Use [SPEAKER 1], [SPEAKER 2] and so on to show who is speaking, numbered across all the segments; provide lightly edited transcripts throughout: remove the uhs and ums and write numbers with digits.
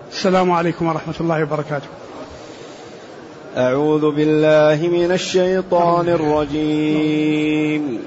[SPEAKER 1] السلام عليكم ورحمة الله وبركاته.
[SPEAKER 2] أعوذ بالله من الشيطان الرجيم.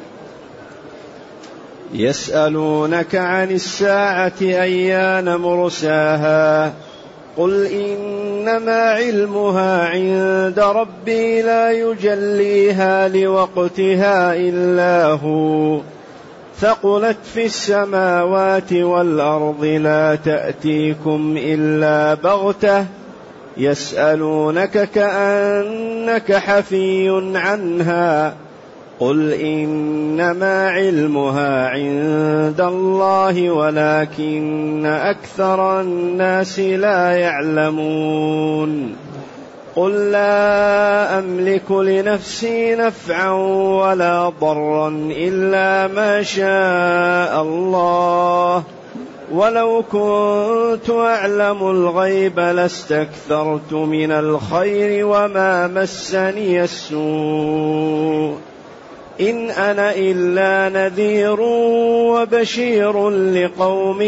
[SPEAKER 2] يسألونك عن الساعة أيان مرساها قل إنما علمها عند ربي لا يجليها لوقتها إلا هو ثقلت في السماوات والأرض لا تأتيكم إلا بغتة يسألونك كأنك حفي عنها قل إنما علمها عند الله ولكن أكثر الناس لا يعلمون. قل لا أملك لنفسي نفعا ولا ضرا إلا ما شاء الله ولو كنت أعلم الغيب لاستكثرت من الخير وما مسني السوء إن أنا إلا نذير وبشير لقوم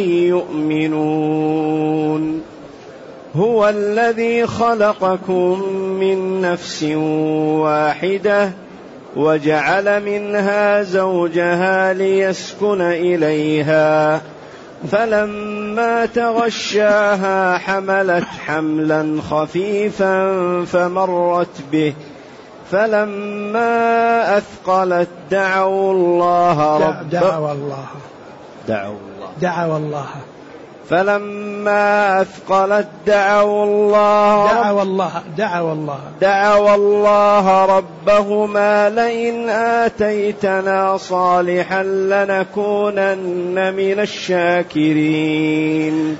[SPEAKER 2] يؤمنون. هو الذي خلقكم من نفس واحدة وجعل منها زوجها ليسكن إليها فلما تغشاها حملت حملا خفيفا فمرت به فلما أثقلت دعوا الله فلما أثقلت دعوا الله ربهما لئن آتيتنا صالحا لنكونن من الشاكرين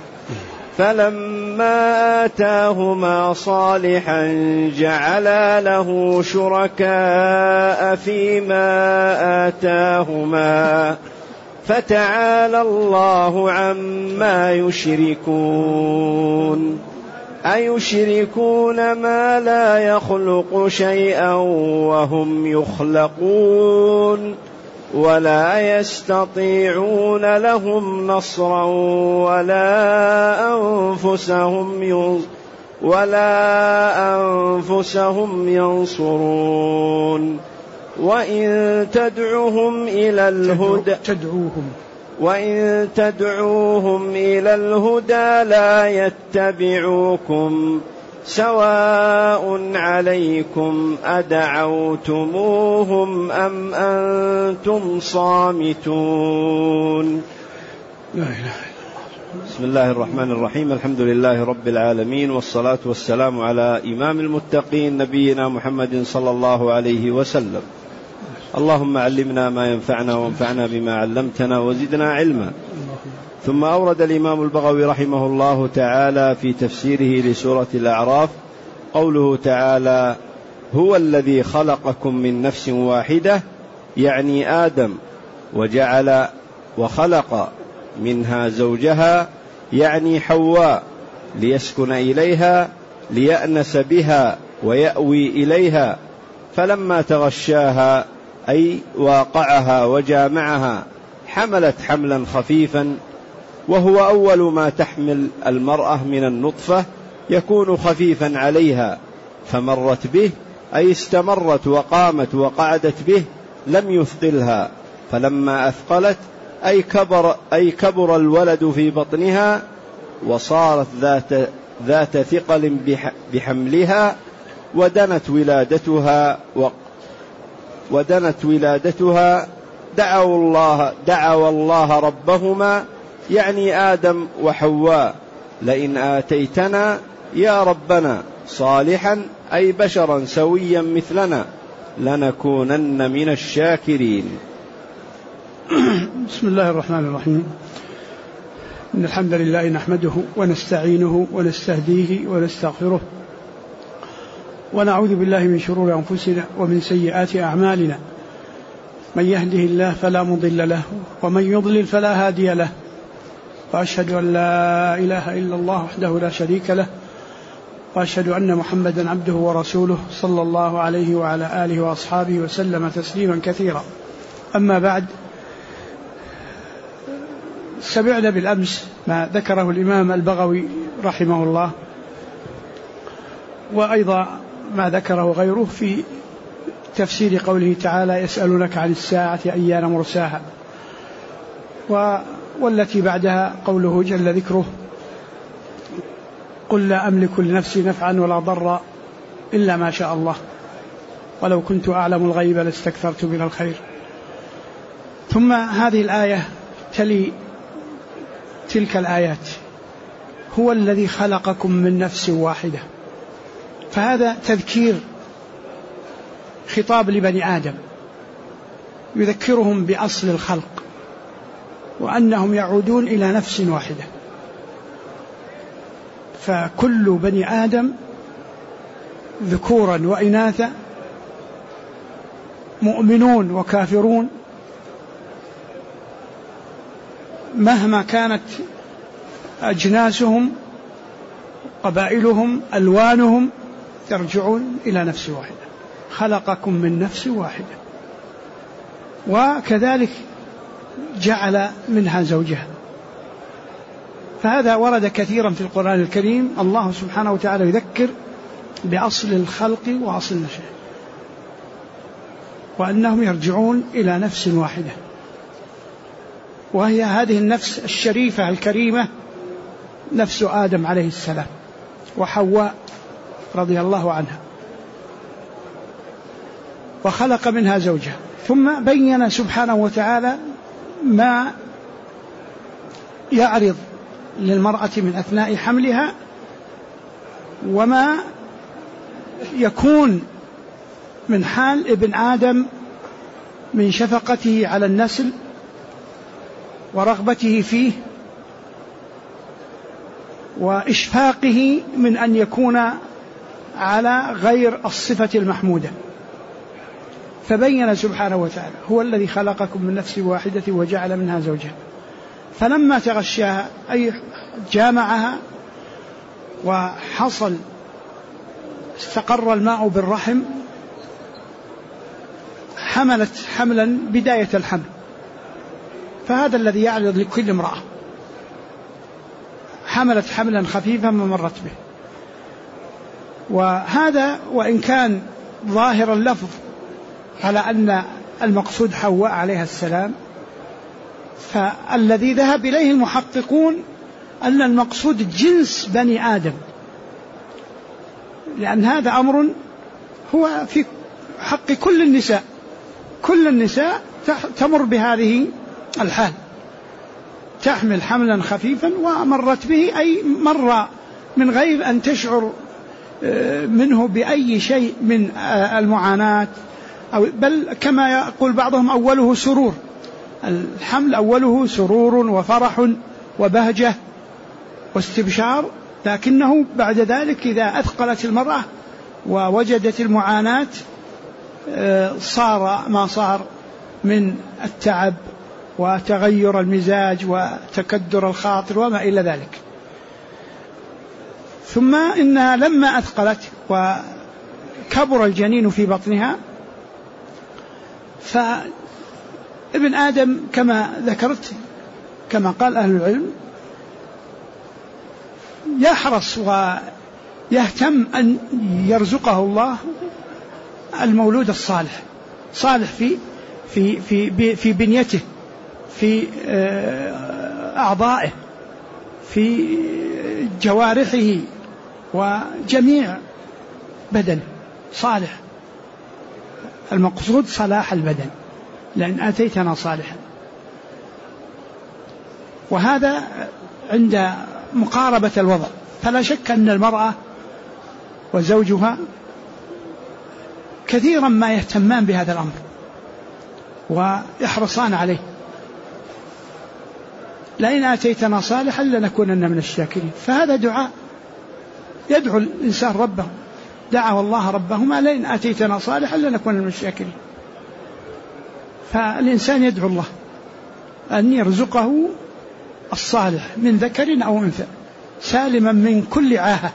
[SPEAKER 2] فلما آتاهما صالحا جعلا له شركاء فيما آتاهما فتعالى الله عما يشركون. أيشركون ما لا يخلق شيئا وهم يخلقون ولا يستطيعون لهم نصرا ولا أنفسهم ينصرون. وإن تدعوهم إلى الهدى لا يتبعوكم سواء عليكم أدعوتموهم أم أنتم صامتون.
[SPEAKER 1] لا إله إلا الله.
[SPEAKER 2] بسم الله الرحمن الرحيم. الحمد لله رب العالمين والصلاة والسلام على إمام المتقين نبينا محمد صلى الله عليه وسلم. اللهم علمنا ما ينفعنا وانفعنا بما علمتنا وزدنا علما. ثم أورد الإمام البغوي رحمه الله تعالى في تفسيره لسورة الأعراف قوله تعالى هو الذي خلقكم من نفس واحدة يعني آدم وخلق منها زوجها يعني حواء ليسكن إليها ليأنس بها ويأوي إليها فلما تغشاها أي واقعها وجامعها حملت حملا خفيفا وهو أول ما تحمل المرأة من النطفة يكون خفيفا عليها فمرت به أي استمرت وقامت وقعدت به لم يثقلها فلما أثقلت أي كبر الولد في بطنها وصارت ذات ثقل بحملها ودنت ولادتها دعوا الله ربهما يعني آدم وحواء لئن آتيتنا يا ربنا صالحا أي بشرا سويا مثلنا لنكونن من الشاكرين.
[SPEAKER 1] بسم الله الرحمن الرحيم. إن الحمد لله نحمده ونستعينه ونستهديه ونستغفره ونعوذ بالله من شرور أنفسنا ومن سيئات أعمالنا من يهده الله فلا مضل له ومن يضلل فلا هادي له وأشهد أن لا إله إلا الله وحده لا شريك له وأشهد أن محمدا عبده ورسوله صلى الله عليه وعلى آله وأصحابه وسلم تسليما كثيرا. أما بعد، سمعنا بالأمس ما ذكره الإمام البغوي رحمه الله، وأيضا ما ذكره غيره في تفسير قوله تعالى: يسألونك عن الساعة أيان مرساها، والتي بعدها قوله جل ذكره: قل لا أملك لنفسي نفعا ولا ضرا إلا ما شاء الله ولو كنت أعلم الغيب لاستكثرت من الخير. ثم هذه الآية تلي تلك الآيات: هو الذي خلقكم من نفس واحدة. فهذا تذكير، خطاب لبني آدم، يذكرهم بأصل الخلق وأنهم يعودون إلى نفس واحدة. فكل بني آدم ذكورا وإناثا، مؤمنون وكافرون، مهما كانت أجناسهم، قبائلهم، ألوانهم، يرجعون إلى نفس واحدة. خلقكم من نفس واحدة، وكذلك جعل منها زوجها. فهذا ورد كثيرا في القرآن الكريم، الله سبحانه وتعالى يذكر بأصل الخلق وأصل النشأة، وأنهم يرجعون إلى نفس واحدة، وهي هذه النفس الشريفة الكريمة، نفس آدم عليه السلام وحواء رضي الله عنها، وخلق منها زوجها. ثم بين سبحانه وتعالى ما يعرض للمرأة من أثناء حملها، وما يكون من حال ابن آدم من شفقته على النسل ورغبته فيه وإشفاقه من أن يكون على غير الصفة المحمودة. فبين سبحانه وتعالى: هو الذي خلقكم من نفس واحدة وجعل منها زوجها. فلما تغشاها أي جامعها وحصل استقر الماء بالرحم، حملت حملا بداية الحمل. فهذا الذي يعرض لكل امرأة، حملت حملا خفيفا ومرت به. وهذا وإن كان ظاهر اللفظ على أن المقصود حواء عليها السلام، فالذي ذهب إليه المحققون أن المقصود جنس بني آدم، لأن هذا أمر هو في حق كل النساء. كل النساء تمر بهذه الحال، تحمل حملا خفيفا ومرت به، أي مر من غير أن تشعر منه بأي شيء من المعاناة، أو بل كما يقول بعضهم أوله سرور. الحمل أوله سرور وفرح وبهجة واستبشار، لكنه بعد ذلك إذا أثقلت المرأة ووجدت المعاناة صار ما صار من التعب وتغير المزاج وتكدر الخاطر وما إلى ذلك. ثم إنها لما أثقلت وكبر الجنين في بطنها، فابن آدم كما ذكرت، كما قال أهل العلم، يحرص ويهتم أن يرزقه الله المولود الصالح، صالح في بنيته، في أعضائه، في جوارحه وجميع بدنه صالح. المقصود صلاح البدن، لأن آتيتنا صالحا. وهذا عند مقاربة الوضع، فلا شك أن المرأة وزوجها كثيرا ما يهتمان بهذا الأمر ويحرصان عليه. لئن آتيتنا صالحا لنكونن من الشاكرين. فهذا دعاء يدعو الإنسان ربه، دعا الله ربهما: لئن آتيتنا صالحا لنكونن من الشاكرين. فالإنسان يدعو الله أن يرزقه الصالح من ذكر أو أنثى، سالما من كل عاهة.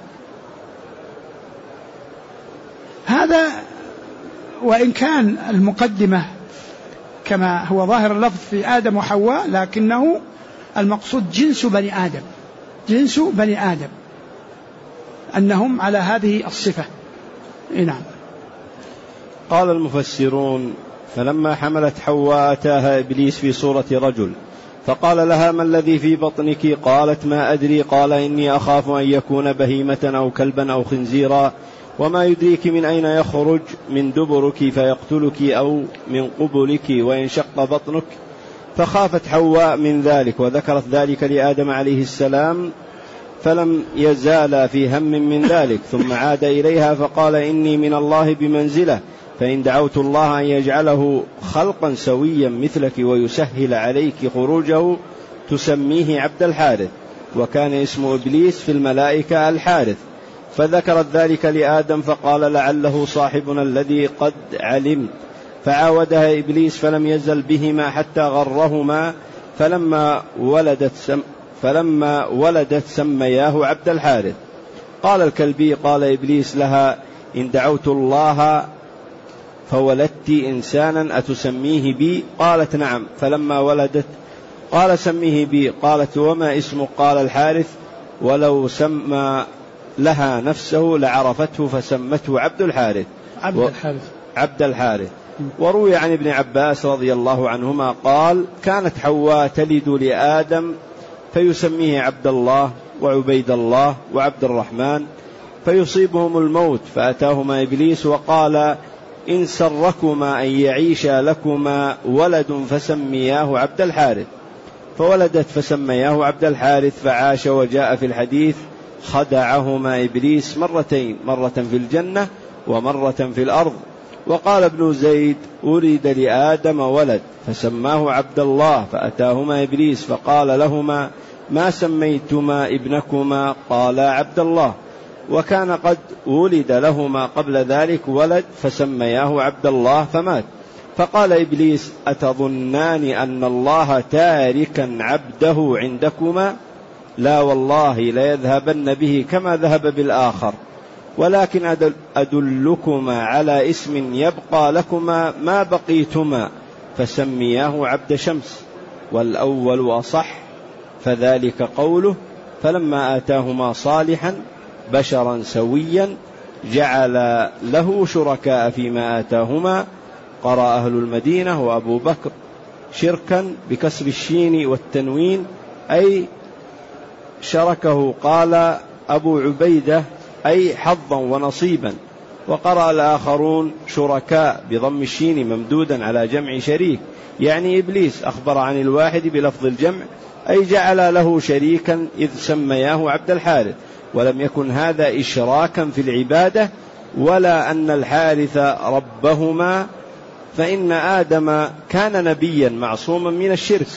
[SPEAKER 1] هذا وإن كان المقدمة كما هو ظاهر اللفظ في آدم وحواء، لكنه المقصود جنس بني آدم، جنس بني آدم. أنهم على هذه الصفة. نعم.
[SPEAKER 2] قال المفسرون: فلما حملت حواء أتاها إبليس في صورة رجل فقال لها: ما الذي في بطنك؟ قالت: ما أدري. قال: إني أخاف أن يكون بهيمة أو كلبا أو خنزيرا، وما يدريك من أين يخرج من دبرك فيقتلك أو من قبلك وينشق بطنك. فخافت حواء من ذلك وذكرت ذلك لآدم عليه السلام، فلم يزال في هم من ذلك، ثم عاد إليها فقال: إني من الله بمنزلة، فإن دعوت الله أن يجعله خلقا سويا مثلك ويسهل عليك خروجه تسميه عبد الحارث. وكان اسم إبليس في الملائكة الحارث. فذكرت ذلك لآدم فقال: لعله صاحبنا الذي قد علمت. فعاودها إبليس فلم يزل بهما حتى غرهما، فلما ولدت سمياه عبد الحارث. قال الكلبي: قال إبليس لها: إن دعوت الله فولدت إنسانا أتسميه بي؟ قالت: نعم. فلما ولدت قال: سميه بي. قالت: وما اسمه؟ قال: الحارث. ولو سمى لها نفسه لعرفته فسمته عبد الحارث. عبد الحارث. وروي عن ابن عباس رضي الله عنهما قال: كانت حواء تلد لآدم فيسميه عبد الله وعبيد الله وعبد الرحمن، فيصيبهم الموت، فأتاهما إبليس وقال: إن سركما أن يعيش لكما ولد فسمياه عبد الحارث. فولدت فسمياه عبد الحارث فعاش. وجاء في الحديث: خدعهما إبليس مرتين، مرة في الجنة ومرة في الأرض. وقال ابن زيد: أريد لآدم ولد فسماه عبد الله، فأتاهما إبليس فقال لهما: ما سميتما ابنكما؟ قالا: عبد الله. وكان قد ولد لهما قبل ذلك ولد فسمياه عبد الله فمات. فقال إبليس: أتظنان أن الله تاركا عبده عندكما؟ لا والله ليذهبن به كما ذهب بالآخر، ولكن أدلكما على اسم يبقى لكما ما بقيتما، فسمياه عبد شمس، والأول أصح، فذلك قوله: فلما آتاهما صالحا بشرا سويا جعل له شركاء فيما آتاهما. قرأ أهل المدينة وأبو بكر شركا بكسر الشين والتنوين أي شركه. قال أبو عبيدة أي حظا ونصيبا. وقرأ الآخرون شركاء بضم الشين ممدودا على جمع شريك، يعني إبليس أخبر عن الواحد بلفظ الجمع أي جعل له شريكا إذ سمياه عبد الحارث. ولم يكن هذا إشراكا في العبادة ولا أن الحارث ربهما، فإن آدم كان نبيا معصوما من الشرك،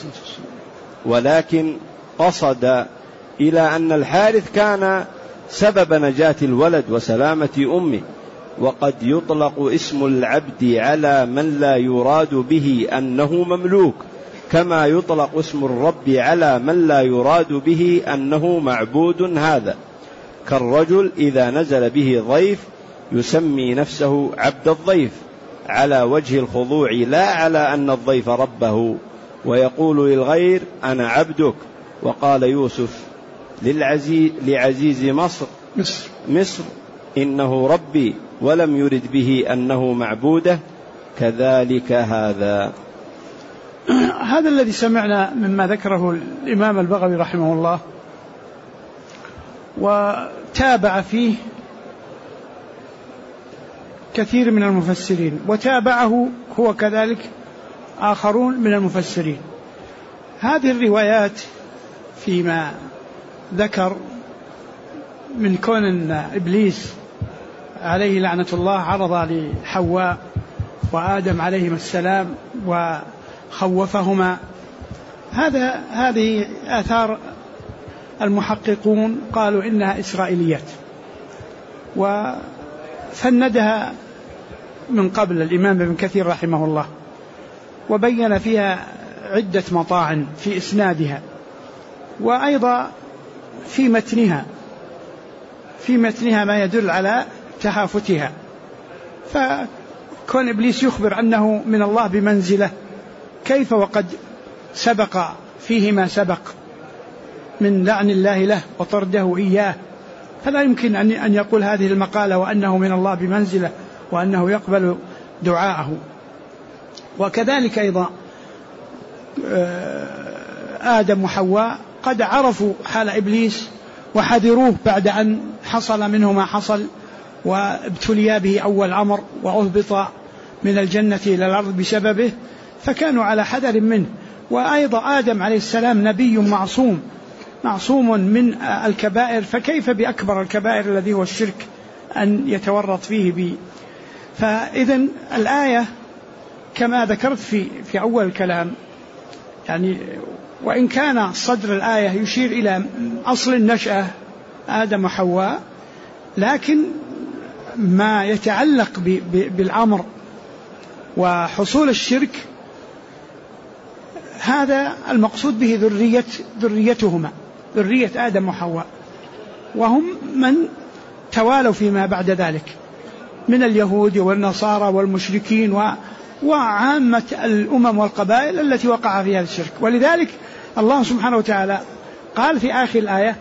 [SPEAKER 2] ولكن قصد إلى أن الحارث كان سبب نجاة الولد وسلامة أمه. وقد يطلق اسم العبد على من لا يراد به أنه مملوك، كما يطلق اسم الرب على من لا يراد به أنه معبود. هذا كالرجل إذا نزل به ضيف يسمي نفسه عبد الضيف على وجه الخضوع، لا على أن الضيف ربه، ويقول للغير: أنا عبدك. وقال يوسف لعزيز مصر: إنه ربي، ولم يرد به أنه معبوده. كذلك هذا
[SPEAKER 1] الذي سمعنا مما ذكره الإمام البغوي رحمه الله، وتابع فيه كثير من المفسرين، وتابعه هو كذلك آخرون من المفسرين. هذه الروايات فيما ذكر من كون أن إبليس عليه لعنة الله عرض لحواء وآدم عليهما السلام وخوفهما، هذه آثار المحققون قالوا إنها إسرائيليات، وفندها من قبل الإمام ابن كثير رحمه الله، وبين فيها عدة مطاعن في إسنادها، وأيضا في متنها ما يدل على تهافتها. فكون إبليس يخبر أنه من الله بمنزلة، كيف وقد سبق فيه ما سبق من لعن الله له وطرده إياه فلا يمكن أن يقول هذه المقالة وأنه من الله بمنزله وأنه يقبل دعاءه. وكذلك أيضا آدم وحواء قد عرفوا حال إبليس وحذروه بعد أن حصل منه ما حصل وابتليا به أول أمر وأهبط من الجنة إلى الأرض بسببه، فكانوا على حذر منه. وأيضا آدم عليه السلام نبي معصوم من الكبائر، فكيف بأكبر الكبائر الذي هو الشرك أن يتورط فيه به. فإذن الآية كما ذكرت في أول الكلام، يعني وإن كان صدر الآية يشير إلى أصل النشأة آدم وحواء، لكن ما يتعلق بالأمر وحصول الشرك هذا المقصود به ذريتهما، ذرية آدم وحواء، وهم من توالوا فيما بعد ذلك من اليهود والنصارى والمشركين وعامة الأمم والقبائل التي وقع فيها الشرك. ولذلك الله سبحانه وتعالى قال في آخر الآية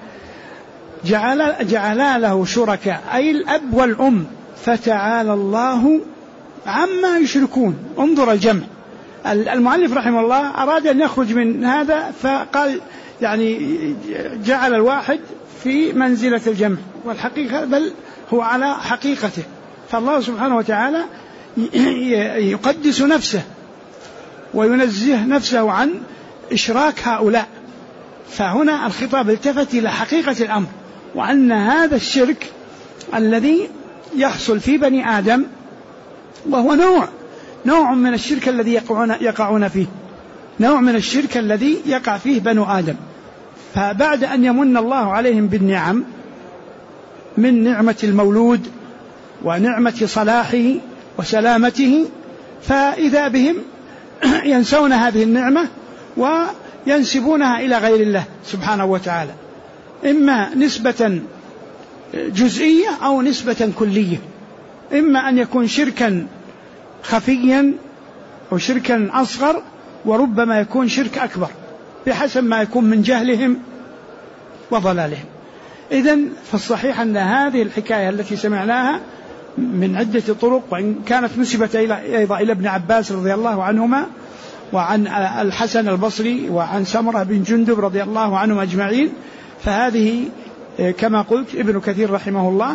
[SPEAKER 1] جعلا له شركاء، أي الأب والأم، فتعالى الله عما يشركون. انظر الجمع. المؤلف رحمه الله أراد أن يخرج من هذا فقال يعني جعل الواحد في منزلة الجمع، والحقيقة بل هو على حقيقته. فالله سبحانه وتعالى يقدس نفسه وينزه نفسه عن إشراك هؤلاء، فهنا الخطاب التفت إلى حقيقة الأمر، وأن هذا الشرك الذي يحصل في بني آدم وهو نوع من الشرك الذي يقعون فيه، نوع من الشرك الذي يقع فيه بنو آدم. فبعد أن يمن الله عليهم بالنعم من نعمة المولود ونعمة صلاحه وسلامته، فإذا بهم ينسون هذه النعمة وينسبونها إلى غير الله سبحانه وتعالى، إما نسبة جزئية أو نسبة كلية، إما أن يكون شركا خفيا أو شركا أصغر، وربما يكون شرك أكبر بحسب ما يكون من جهلهم وضلالهم. إذن فالصحيح أن هذه الحكاية التي سمعناها من عدة طرق، وإن كانت نسبت أيضا إلى ابن عباس رضي الله عنهما وعن الحسن البصري وعن سمرة بن جندب رضي الله عنهم أجمعين، فهذه كما قلت ابن كثير رحمه الله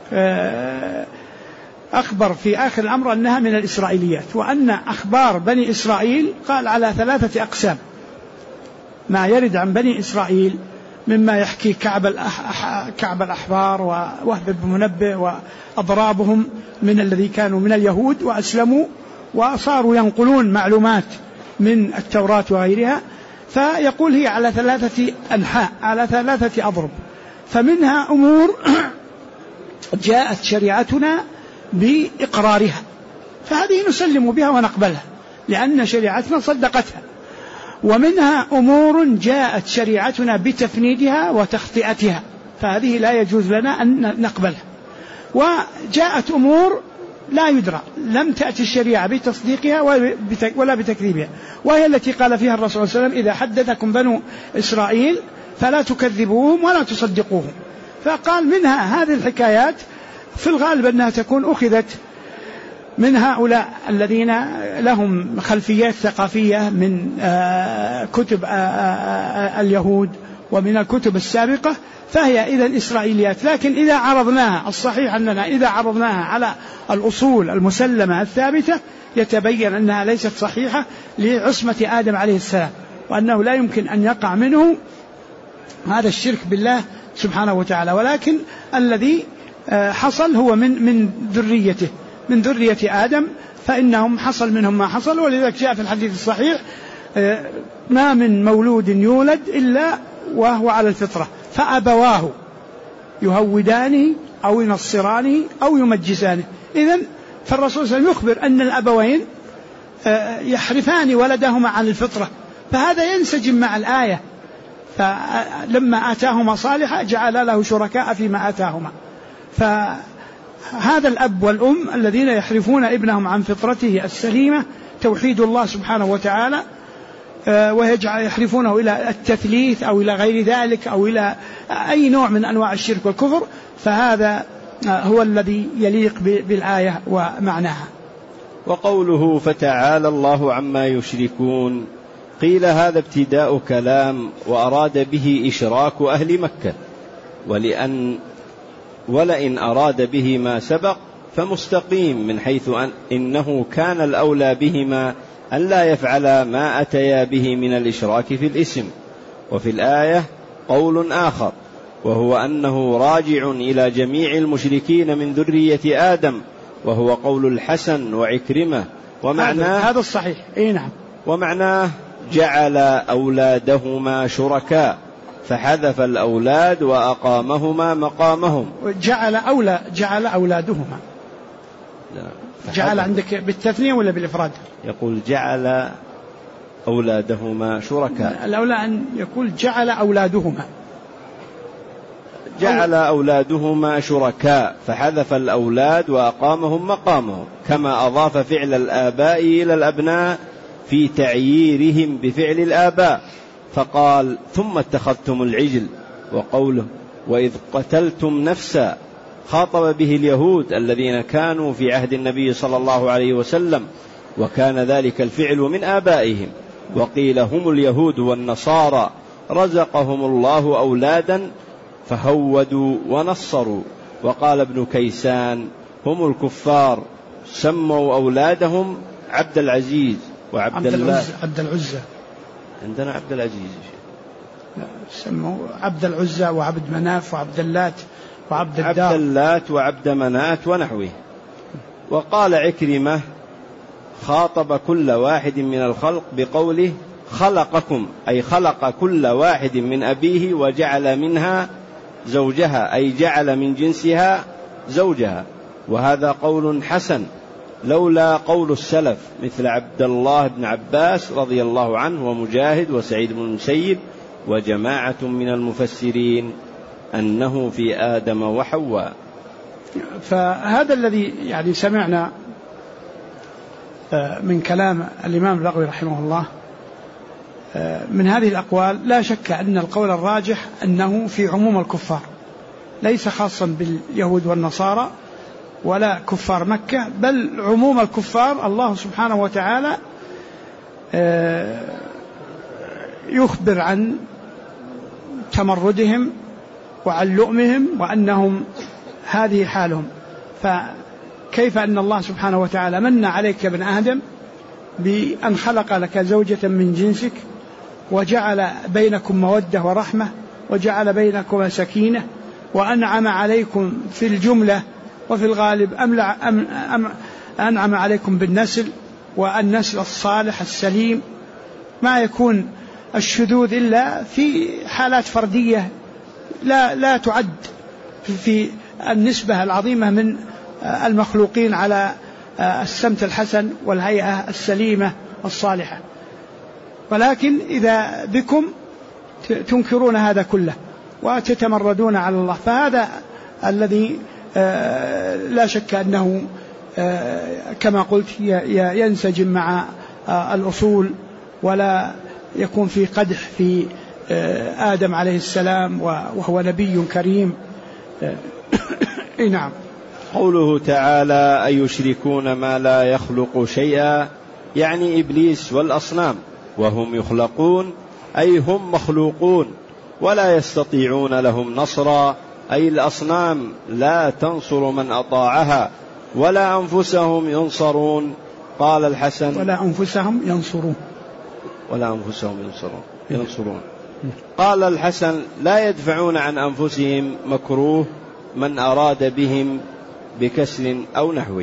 [SPEAKER 1] أخبر في آخر الأمر أنها من الإسرائيليات، وأن أخبار بني إسرائيل قال على 3 أقسام. ما يرد عن بني إسرائيل مما يحكي كعب الأحبار ووهب بن منبه وأضرابهم من الذي كانوا من اليهود وأسلموا وصاروا ينقلون معلومات من التوراة وغيرها، فيقول هي على 3 أنحاء، على 3 أضرب. فمنها أمور جاءت شريعتنا بإقرارها، فهذه نسلم بها ونقبلها لأن شريعتنا صدقتها. ومنها أمور جاءت شريعتنا بتفنيدها وتخطئتها، فهذه لا يجوز لنا أن نقبلها. وجاءت أمور لا يدرى، لم تأتي الشريعة بتصديقها ولا بتكذيبها، وهي التي قال فيها الرسول صلى الله عليه وسلم إذا حدثكم بنو إسرائيل فلا تكذبوهم ولا تصدقوهم. فقال منها هذه الحكايات في الغالب أنها تكون أخذت من هؤلاء الذين لهم خلفيات ثقافية من كتب اليهود ومن الكتب السابقة، فهي إذا إسرائيليات. لكن إذا عرضناها، الصحيح أننا إذا عرضناها على الأصول المسلمة الثابتة يتبين أنها ليست صحيحة لعصمة آدم عليه السلام، وأنه لا يمكن أن يقع منه هذا الشرك بالله سبحانه وتعالى. ولكن الذي حصل هو من ذريته، من ذرية آدم، فإنهم حصل منهم ما حصل. ولذلك جاء في الحديث الصحيح ما من مولود يولد إلا وهو على الفطرة، فأبواه يهودانه أو ينصرانه أو يمجسانه. إذن فالرسول صلى الله عليه وسلم يخبر أن الأبوين يحرفان ولدهما عن الفطرة، فهذا ينسجم مع الآية. فلما آتاهما صالحا جعل له شركاء فيما آتاهما. فهذا الأب والأم الذين يحرفون ابنهم عن فطرته السليمة توحيد الله سبحانه وتعالى، ويحرفونه إلى التثليث أو إلى غير ذلك أو إلى أي نوع من أنواع الشرك والكفر، فهذا هو الذي يليق بالآية ومعناها.
[SPEAKER 2] وقوله فتعالى الله عما يشركون، قيل هذا ابتداء كلام وأراد به إشراك أهل مكة، ولئن أراد به ما سبق فمستقيم، من حيث إنه كان الأولى بهما أن لا يفعل ما أتيا به من الإشراك في الاسم. وفي الآية قول آخر، وهو أنه راجع إلى جميع المشركين من ذرية آدم، وهو قول الحسن وعكرمة، ومعناه
[SPEAKER 1] هذا الصحيح. نعم.
[SPEAKER 2] ومعناه جعل أولادهما شركاء فحذف الأولاد وأقامهما مقامهم.
[SPEAKER 1] جعل أولادهما. جعل عندك بالتثنية ولا بالإفراد؟
[SPEAKER 2] يقول جعل أولادهما شركاء.
[SPEAKER 1] الأولى أن يقول جعل أولادهما.
[SPEAKER 2] جعل أولادهما شركاء فحذف الأولاد وأقامهم مقامهم، كما أضاف فعل الآباء إلى الأبناء في تعييرهم بفعل الآباء، فقال ثم اتخذتم العجل. وقوله وإذ قتلتم نفسا خاطب به اليهود الذين كانوا في عهد النبي صلى الله عليه وسلم، وكان ذلك الفعل من آبائهم. وقيل هم اليهود والنصارى رزقهم الله أولادا فهودوا ونصروا. وقال ابن كيسان هم الكفار سموا أولادهم عبد العزيز وعبد الله.
[SPEAKER 1] عبد العزة
[SPEAKER 2] عندنا عبد العزيز،
[SPEAKER 1] سموا عبد العزة وعبد مناف وعبد اللات وعبد الدار،
[SPEAKER 2] عبد اللات وعبد منات ونحوه. وقال عكرمة خاطب كل واحد من الخلق بقوله خلقكم، أي خلق كل واحد من أبيه وجعل منها زوجها، أي جعل من جنسها زوجها. وهذا قول حسن لولا قول السلف مثل عبد الله بن عباس رضي الله عنه ومجاهد وسعيد بن المسيب وجماعة من المفسرين أنه في آدم وحواء.
[SPEAKER 1] فهذا الذي يعني سمعنا من كلام الإمام البغوي رحمه الله من هذه الأقوال، لا شك أن القول الراجح أنه في عموم الكفار، ليس خاصا باليهود والنصارى ولا كفار مكة، بل عموم الكفار. الله سبحانه وتعالى يخبر عن تمردهم وعن لؤمهم وأنهم هذه حالهم. فكيف أن الله سبحانه وتعالى من عليك يا ابن آدم بأن خلق لك زوجة من جنسك وجعل بينكم مودة ورحمة وجعل بينكم سكينة وأنعم عليكم في الجملة وفي الغالب أنعم عليكم بالنسل والنسل الصالح السليم، ما يكون الشذوذ إلا في حالات فردية لا تعد في النسبة العظيمة من المخلوقين على السمت الحسن والهيئة السليمة الصالحة. ولكن إذا بكم تنكرون هذا كله وتتمردون على الله، فهذا الذي لا شك أنه كما قلت ينسجم مع الأصول، ولا يكون في قدح في آدم عليه السلام وهو نبي كريم. نعم.
[SPEAKER 2] قوله تعالى أيشركون ما لا يخلق شيئا، يعني إبليس والأصنام، وهم يخلقون أي هم مخلوقون ولا يستطيعون لهم نصرا، أي الأصنام لا تنصر من أطاعها ولا أنفسهم ينصرون. قال الحسن
[SPEAKER 1] ولا أنفسهم ينصرون.
[SPEAKER 2] قال الحسن لا يدفعون عن أنفسهم مكروه من أراد بهم بكسر أو نحوه.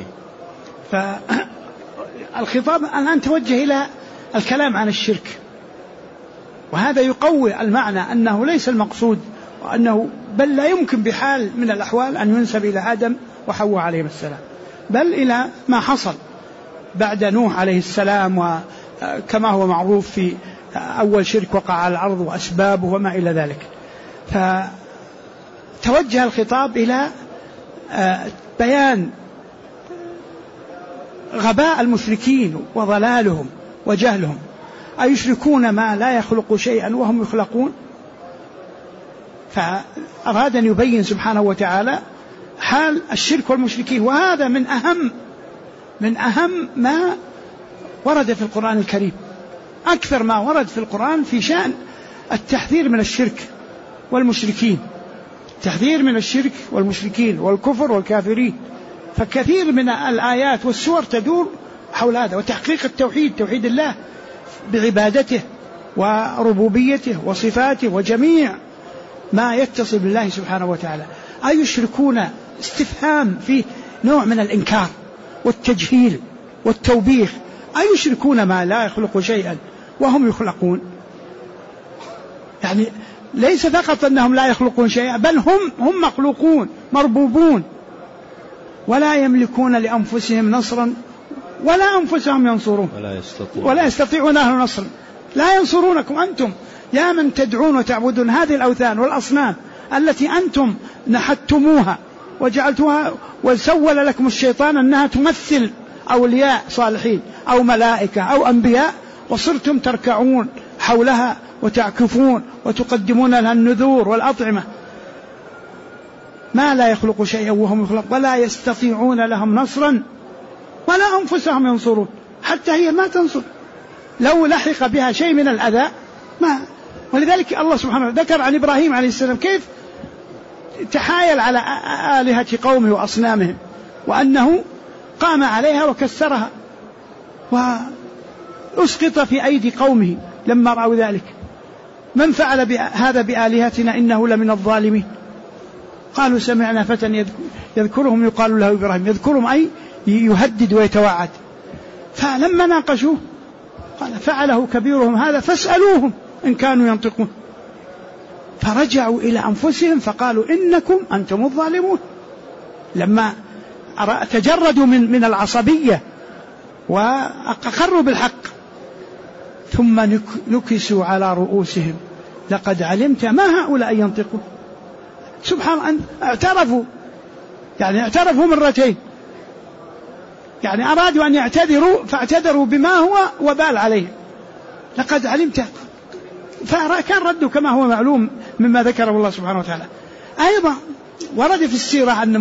[SPEAKER 1] فالخطاب الآن توجه إلى الكلام عن الشرك، وهذا يقوي المعنى أنه ليس المقصود، وأنه بل لا يمكن بحال من الأحوال أن ينسب إلى آدم وحواء عليهم السلام، بل إلى ما حصل بعد نوح عليه السلام، وكما هو معروف في أول شرك وقع على الأرض وأسبابه وما إلى ذلك. فتوجه الخطاب إلى بيان غباء المشركين وضلالهم وجهلهم، أيشركون ما لا يخلق شيئا وهم يخلقون. فأراد أن يبين سبحانه وتعالى حال الشرك والمشركين، وهذا من أهم ما ورد في القرآن الكريم، أكثر ما ورد في القرآن في شأن التحذير من الشرك والمشركين، التحذير من الشرك والمشركين والكفر والكافرين. فكثير من الآيات والسور تدور حول هذا، وتحقيق التوحيد، توحيد الله بعبادته وربوبيته وصفاته وجميع ما يتصل بالله سبحانه وتعالى. أيشركون استفهام فيه نوع من الإنكار والتجهيل والتوبيخ. أيشركون ما لا يخلق شيئا وهم يخلقون، يعني ليس فقط أنهم لا يخلقون شيئا، بل هم مخلوقون مربوبون، ولا يملكون لأنفسهم نصرا ولا أنفسهم ينصرون، ولا يستطيعون له نصرا. لا ينصرونكم أنتم يا من تدعون وتعبدون هذه الأوثان والأصنام التي أنتم نحتموها وجعلتوها، وسول لكم الشيطان أنها تمثل أولياء صالحين أو ملائكة أو أنبياء، وصرتم تركعون حولها وتعكفون وتقدمون لها النذور والأطعمة. ما لا يخلق شيئا وهم يخلق، ولا يستطيعون لهم نصرا ولا أنفسهم ينصرون، حتى هي ما تنصر لو لحق بها شيء من الأذى ما. ولذلك الله سبحانه ذكر عن إبراهيم عليه السلام كيف تحايل على آلهة قومه وأصنامهم، وأنه قام عليها وكسرها وأسقط في أيدي قومه لما رأوا ذلك. من فعل هذا بآلهتنا إنه لمن الظالمين. قالوا سمعنا فتى يذكرهم يقال له إبراهيم، يذكرهم أي يهدد ويتوعد. فلما ناقشوه قال فعله كبيرهم هذا فاسألوهم إن كانوا ينطقون. فرجعوا إلى أنفسهم فقالوا إنكم أنتم الظالمون، لما تجردوا من العصبية وأقروا بالحق. ثم نكسوا على رؤوسهم لقد علمت ما هؤلاء ينطقون. سبحان الله، اعترفوا، يعني اعترفوا مرتين، يعني أرادوا أن يعتذروا فاعتذروا بما هو وبال عليهم. لقد علمت، فكان رده كما هو معلوم مما ذكره الله سبحانه وتعالى. أيضا ورد في السيرة أن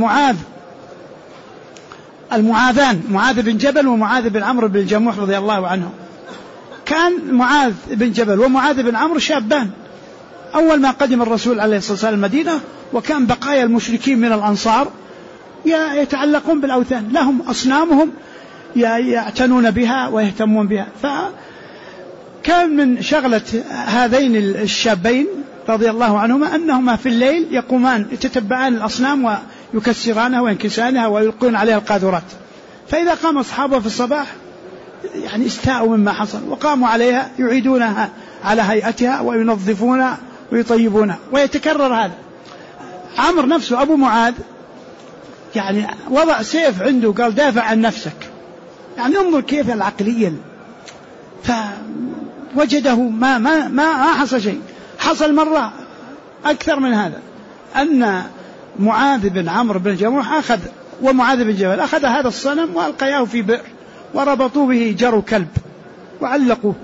[SPEAKER 1] المعاذان، معاذ بن جبل ومعاذ بن عمرو بن الجموح رضي الله عنهم، كان معاذ بن جبل ومعاذ بن عمرو شابان أول ما قدم الرسول عليه الصلاة والسلام المدينة، وكان بقايا المشركين من الأنصار يتعلقون بالأوثان، لهم أصنامهم يعتنون بها ويهتمون بها. فكان من شغلة هذين الشابين رضي الله عنهما أنهما في الليل يقومان يتتبعان الأصنام ويكسرانها وينكسانها ويلقون عليها القاذورات. فإذا قام أصحابه في الصباح يعني استاءوا مما حصل وقاموا عليها يعيدونها على هيئتها وينظفونها ويطيبونها، ويتكرر هذا. عمرو نفسه أبو معاذ يعني وضع سيف عنده قال دافع عن نفسك، يعني انظر كيف العقلية. فوجده ما حصل شيء. حصل مرة أكثر من هذا، أن معاذ بن عمرو بن الجموح ومعاذ بن جبل أخذ هذا الصنم وألقياه في بئر وربطوا به جروا كلب وعلقوه.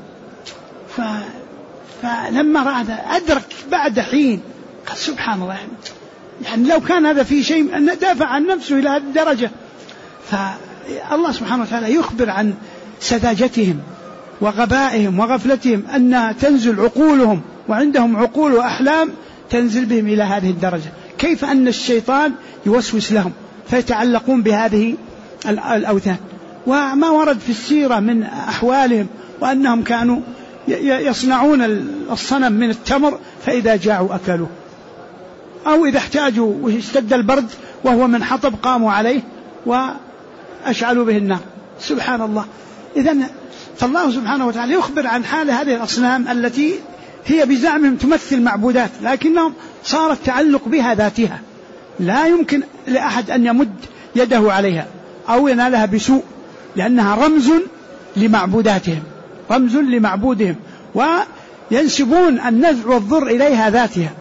[SPEAKER 1] فلما رأى أدرك بعد حين قال سبحان الله، يعني لو كان هذا في شيء أن دافع عن نفسه إلى هذه الدرجة. فالله سبحانه وتعالى يخبر عن سذاجتهم وغبائهم وغفلتهم، أن تنزل عقولهم وعندهم عقول وأحلام تنزل بهم إلى هذه الدرجة. كيف أن الشيطان يوسوس لهم فيتعلقون بهذه الأوثان. وما ورد في السيرة من أحوالهم، وأنهم كانوا يصنعون الصنم من التمر فإذا جاعوا أكلوه، أو إذا احتاجوا واشتد البرد وهو من حطب قاموا عليه وأشعلوا به النار. سبحان الله. إذن فالله سبحانه وتعالى يخبر عن حال هذه الأصنام التي هي بزعمهم تمثل معبودات، لكنهم صار التعلق بها ذاتها، لا يمكن لأحد أن يمد يده عليها أو ينالها بسوء، لأنها رمز لمعبوداتهم، رمز لمعبودهم، وينسبون النفع والضر إليها ذاتها.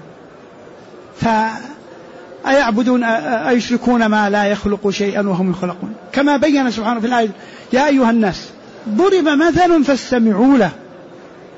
[SPEAKER 1] أيشركون ما لا يخلق شيئا وهم يخلقون، كما بين سبحانه في الآية يا أيها الناس ضرب مثل فاستمعوا له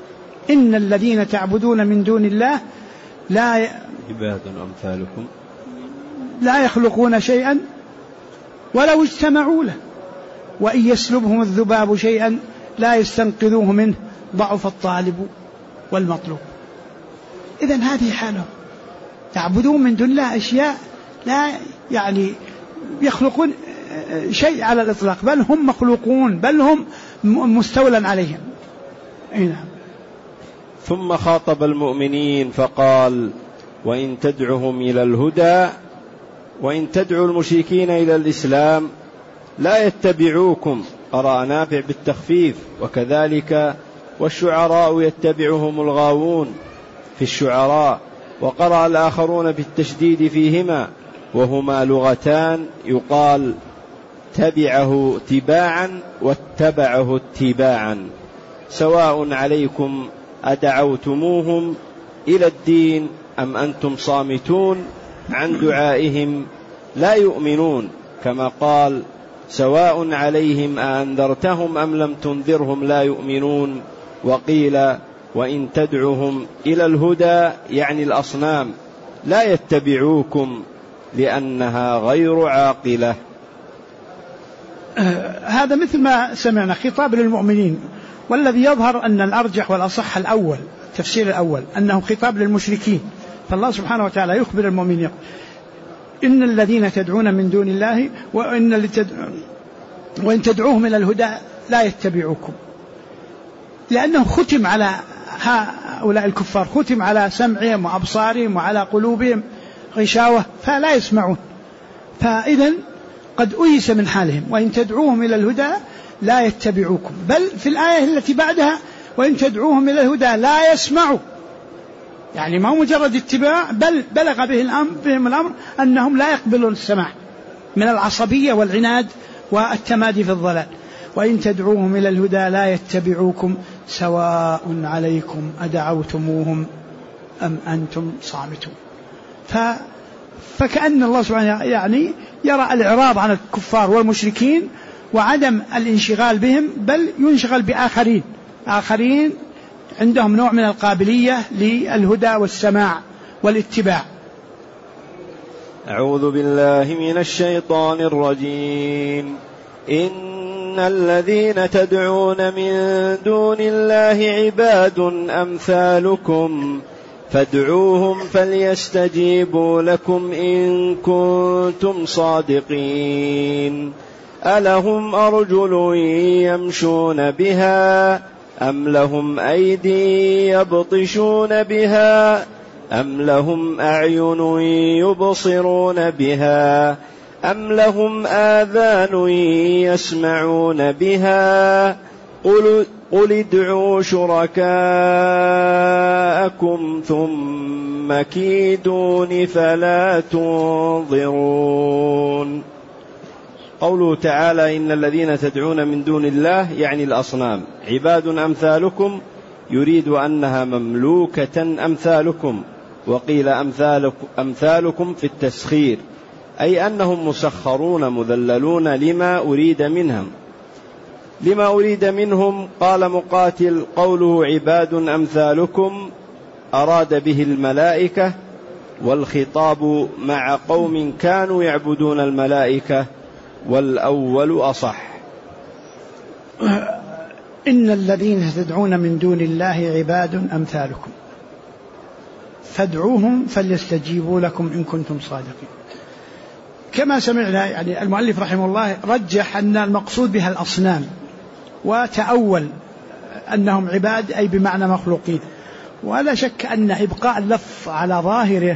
[SPEAKER 1] إن الذين تعبدون من دون الله
[SPEAKER 2] عباد أمثالكم
[SPEAKER 1] لا يخلقون شيئا ولو اجتمعوا له وإن يسلبهم الذباب شيئا لا يستنقذوه منه ضعف الطالب والمطلوب. إذن هذه حالهم، يعبدون من دون الله أشياء لا يعني يخلقون شيء على الإطلاق، بل هم مخلوقون، بل هم مستولى عليهم. نعم.
[SPEAKER 2] ثم خاطب المؤمنين فقال: وإن تدعهم إلى الهدى، وإن تدعوا المشركين إلى الإسلام لا يتبعوكم. قرأ نافع بالتخفيف، وكذلك والشعراء يتبعهم الغاوون في الشعراء، وقرأ الآخرون بالتشديد فيهما، وهما لغتان يقال تبعه تباعا واتبعه اتباعا، سواء عليكم أدعوتموهم إلى الدين أم أنتم صامتون عن دعائهم لا يؤمنون، كما قال: سواء عليهم أأنذرتهم أم لم تنذرهم لا يؤمنون. وقيل: وإن تدعهم إلى الهدى يعني الأصنام لا يتبعوكم لأنها غير عاقلة.
[SPEAKER 1] هذا مثل ما سمعنا خطاب للمؤمنين، والذي يظهر أن الأرجح والأصح الأول، تفسير الأول، أنه خطاب للمشركين. فالله سبحانه وتعالى يخبر المؤمنين: إن الذين تدعون من دون الله وإن تدعوهم إلى الهدى لا يتبعوكم، لأنه ختم على هؤلاء الكفار، ختم على سمعهم وأبصارهم وعلى قلوبهم غشاوة فلا يسمعون، فإذن قد أيس من حالهم. وإن تدعوهم إلى الهدى لا يتبعوكم، بل في الآية التي بعدها: وإن تدعوهم إلى الهدى لا يسمعوا، يعني ما مجرد اتباع، بل بلغ بهم الأمر أنهم لا يقبلون السماع من العصبية والعناد والتمادي في الضلال. وإن تدعوهم إلى الهدى لا يتبعوكم سواء عليكم أدعوتموهم أم أنتم صامتون. فكأن الله سبحانه يعني يرى الإعراض عن الكفار والمشركين وعدم الانشغال بهم، بل ينشغل بآخرين عندهم نوع من القابلية للهدى والسماع والاتباع.
[SPEAKER 2] أعوذ بالله من الشيطان الرجيم. إن الذين تدعون من دون الله عباد أمثالكم فادعوهم فليستجيبوا لكم إن كنتم صادقين. ألهم أرجل يمشون بها أم لهم أيدي يبطشون بها أم لهم أعين يبصرون بها أم لهم آذان يسمعون بها قل ادعوا شركاءكم ثم كيدون فلا تنظرون. قوله تعالى: إن الذين تدعون من دون الله يعني الأصنام عباد أمثالكم، يريد أنها مملوكة أمثالكم، وقيل أمثالكم في التسخير، أي أنهم مسخرون مذللون لما أريد منهم. قال مقاتل: قوله عباد أمثالكم أراد به الملائكة، والخطاب مع قوم كانوا يعبدون الملائكة، والأول أصح.
[SPEAKER 1] إن الذين تدعون من دون الله عباد أمثالكم فادعوهم فليستجيبوا لكم إن كنتم صادقين. كما سمعنا يعني المؤلف رحمه الله رجح أن المقصود بها الأصنام، وتأول أنهم عباد أي بمعنى مخلوقين. ولا شك أن إبقاء اللفظ على ظاهره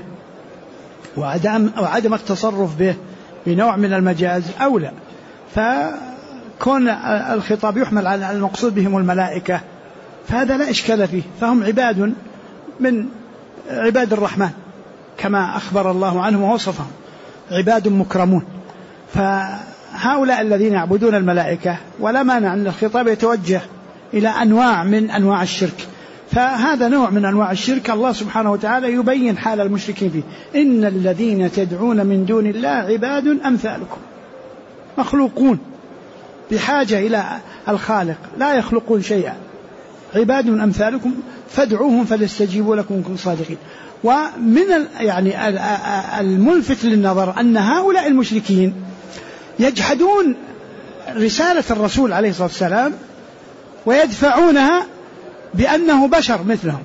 [SPEAKER 1] وعدم التصرف به بنوع من المجاز أولى، فكون الخطاب يحمل على المقصود بهم الملائكة فهذا لا إشكال فيه، فهم عباد من عباد الرحمن كما أخبر الله عنهم ووصفهم، عباد مكرمون. فهؤلاء الذين يعبدون الملائكة ولا مانع أن الخطاب يتوجه إلى أنواع من أنواع الشرك، فهذا نوع من أنواع الشرك الله سبحانه وتعالى يبين حال المشركين فيه. إن الذين تدعون من دون الله عباد أمثالكم، مخلوقون بحاجة إلى الخالق، لا يخلقون شيئا، عباد أمثالكم فادعوهم فليستجيبوا لكم إن كنتم صادقين. ومن يعني الملفت للنظر أن هؤلاء المشركين يجحدون رسالة الرسول عليه الصلاة والسلام ويدفعونها بأنه بشر مثلهم.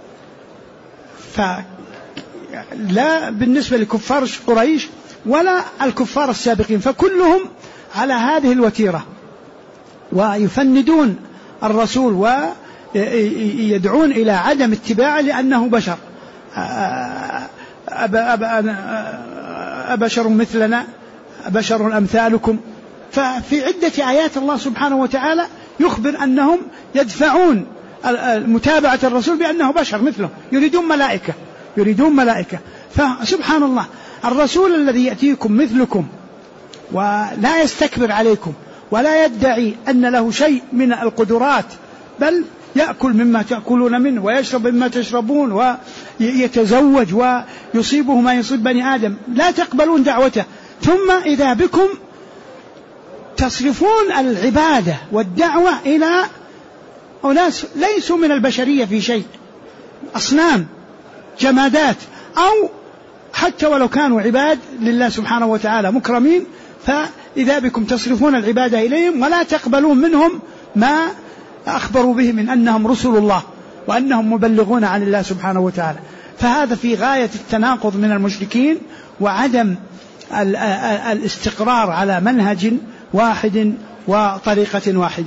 [SPEAKER 1] فلا بالنسبة لكفار قريش ولا الكفار السابقين، فكلهم على هذه الوتيرة، ويفندون الرسول ويدعون إلى عدم اتباعه لأنه بشر. أبشر مثلنا، بشر أمثالكم. ففي عدة آيات الله سبحانه وتعالى يخبر أنهم يدفعون متابعة الرسول بأنه بشر مثله، يريدون ملائكة. فسبحان الله، الرسول الذي يأتيكم مثلكم ولا يستكبر عليكم ولا يدعي أن له شيء من القدرات، بل يأكل مما تأكلون منه ويشرب مما تشربون ويتزوج ويصيبه ما يصيب بني آدم، لا تقبلون دعوته، ثم إذا بكم تصرفون العبادة والدعوة إلى أناس ليسوا من البشرية في شيء، أصنام، جمادات، أو حتى ولو كانوا عباد لله سبحانه وتعالى مكرمين، فإذا بكم تصرفون العبادة إليهم ولا تقبلون منهم ما أخبروا به من أنهم رسل الله وأنهم مبلغون عن الله سبحانه وتعالى. فهذا في غاية التناقض من المشركين وعدم الاستقرار على منهج واحد وطريقة واحدة.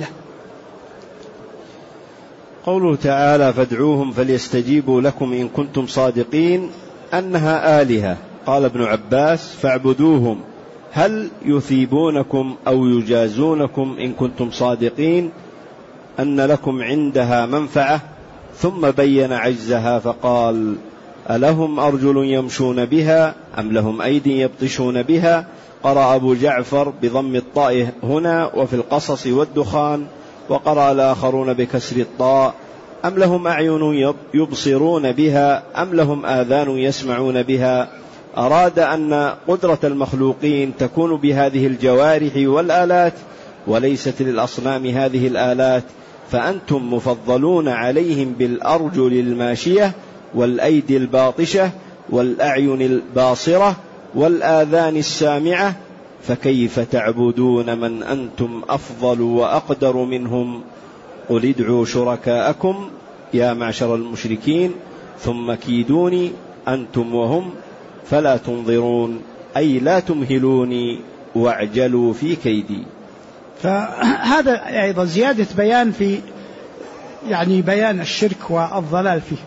[SPEAKER 2] قوله تعالى فادعوهم فليستجيبوا لكم إن كنتم صادقين أنها آلهة. قال ابن عباس فاعبدوهم، هل يثيبونكم أو يجازونكم إن كنتم صادقين أن لكم عندها منفعة؟ ثم بين عجزها فقال ألهم أرجل يمشون بها أم لهم أيدي يبطشون بها؟ قرأ أبو جعفر بضم الطاء هنا وفي القصص والدخان، وقرأ الآخرون بكسر الطاء أم لهم أعين يبصرون بها أم لهم آذان يسمعون بها. أراد أن قدرة المخلوقين تكون بهذه الجوارح والآلات وليست للأصنام هذه الآلات، فأنتم مفضلون عليهم بالأرجل الماشية والأيدي الباطشة والأعين الباصرة والآذان السامعة، فكيف تعبدون من أنتم أفضل وأقدر منهم؟ قل ادعوا شركاءكم يا معشر المشركين ثم كيدوني أنتم وهم فلا تنظرون، أي لا تمهلوني واعجلوا في كيدي.
[SPEAKER 1] فهذا أيضا زيادة بيان في بيان الشرك والضلال فيه.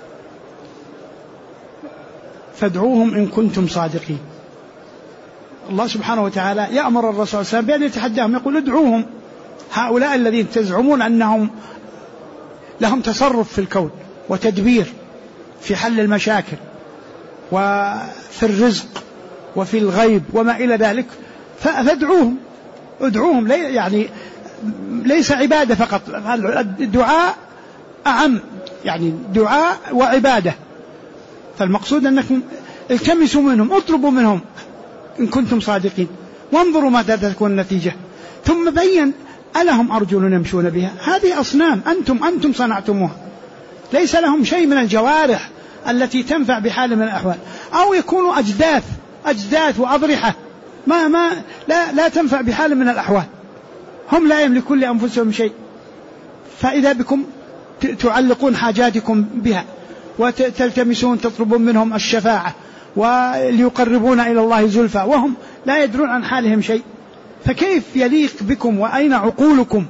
[SPEAKER 1] فادعوهم إن كنتم صادقين. الله سبحانه وتعالى يأمر الرسول صلى الله عليه وسلم بأن يتحداهم، يقول ادعوهم، هؤلاء الذين تزعمون أنهم لهم تصرف في الكون وتدبير في حل المشاكل وفي الرزق وفي الغيب وما إلى ذلك، فادعوهم، ادعوهم. ليس عبادة فقط، الدعاء أعم، دعاء وعبادة. فالمقصود أنكم التمسوا منهم، اطلبوا منهم إن كنتم صادقين، وانظروا ماذا تكون النتيجة. ثم بين ألهم أرجل يمشون بها، هذه أصنام أنتم صنعتموها، ليس لهم شيء من الجوارح التي تنفع بحال من الأحوال، أو يكونوا أجداث وأضرحة لا تنفع بحال من الأحوال، هم لا يملكون لأنفسهم شيء. فإذا بكم تعلقون حاجاتكم بها وتلتمسون تطلبون منهم الشفاعة وليقربون إلى الله زلفى وهم لا يدرون عن حالهم شيء، فكيف يليق بكم وأين عقولكم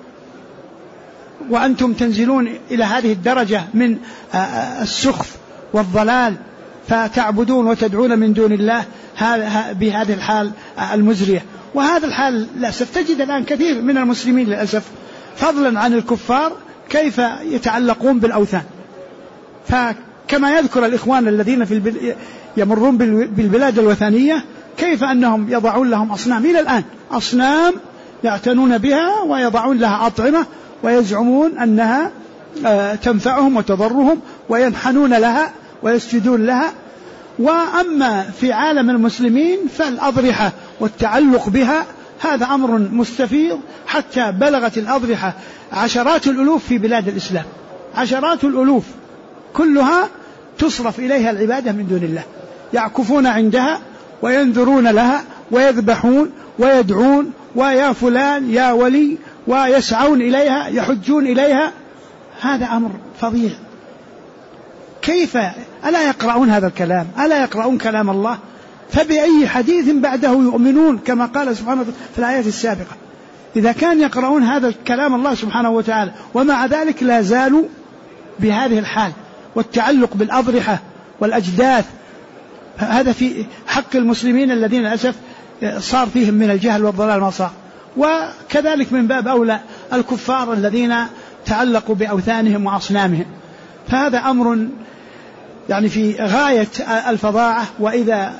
[SPEAKER 1] وأنتم تنزلون إلى هذه الدرجة من السخف والضلال، فتعبدون وتدعون من دون الله بهذه الحال المزرية. وهذا الحال للأسف تجد الآن كثير من المسلمين للأسف، فضلا عن الكفار، كيف يتعلقون بالأوثان. فكما يذكر الإخوان الذين يمرون بالبلاد الوثنية، كيف أنهم يضعون لهم أصنام إلى الآن، أصنام يعتنون بها ويضعون لها أطعمة ويزعمون أنها تنفعهم وتضرهم وينحنون لها ويسجدون لها. وأما في عالم المسلمين فالأضرحة والتعلق بها هذا أمر مستفيض حتى بلغت الأضرحة عشرات الألوف في بلاد الإسلام، عشرات الألوف كلها تصرف إليها العبادة من دون الله، يعكفون عندها وينذرون لها ويذبحون ويدعون ويا فلان يا ولي ويسعون إليها يحجون إليها. هذا أمر فظيع. كيف ألا يقرؤون هذا الكلام؟ ألا يقرؤون كلام الله؟ فبأي حديث بعده يؤمنون كما قال سبحانه وتعالى في الآيات السابقة. إذا كان يقرؤون هذا كلام الله سبحانه وتعالى ومع ذلك لا زالوا بهذه الحال والتعلق بالأضرحة والأجداث، هذا في حق المسلمين الذين للأسف صار فيهم من الجهل والضلال ما صار، وكذلك من باب أولى الكفار الذين تعلقوا بأوثانهم وأصنامهم. فهذا أمر يعني في غاية الفظاعة. وإذا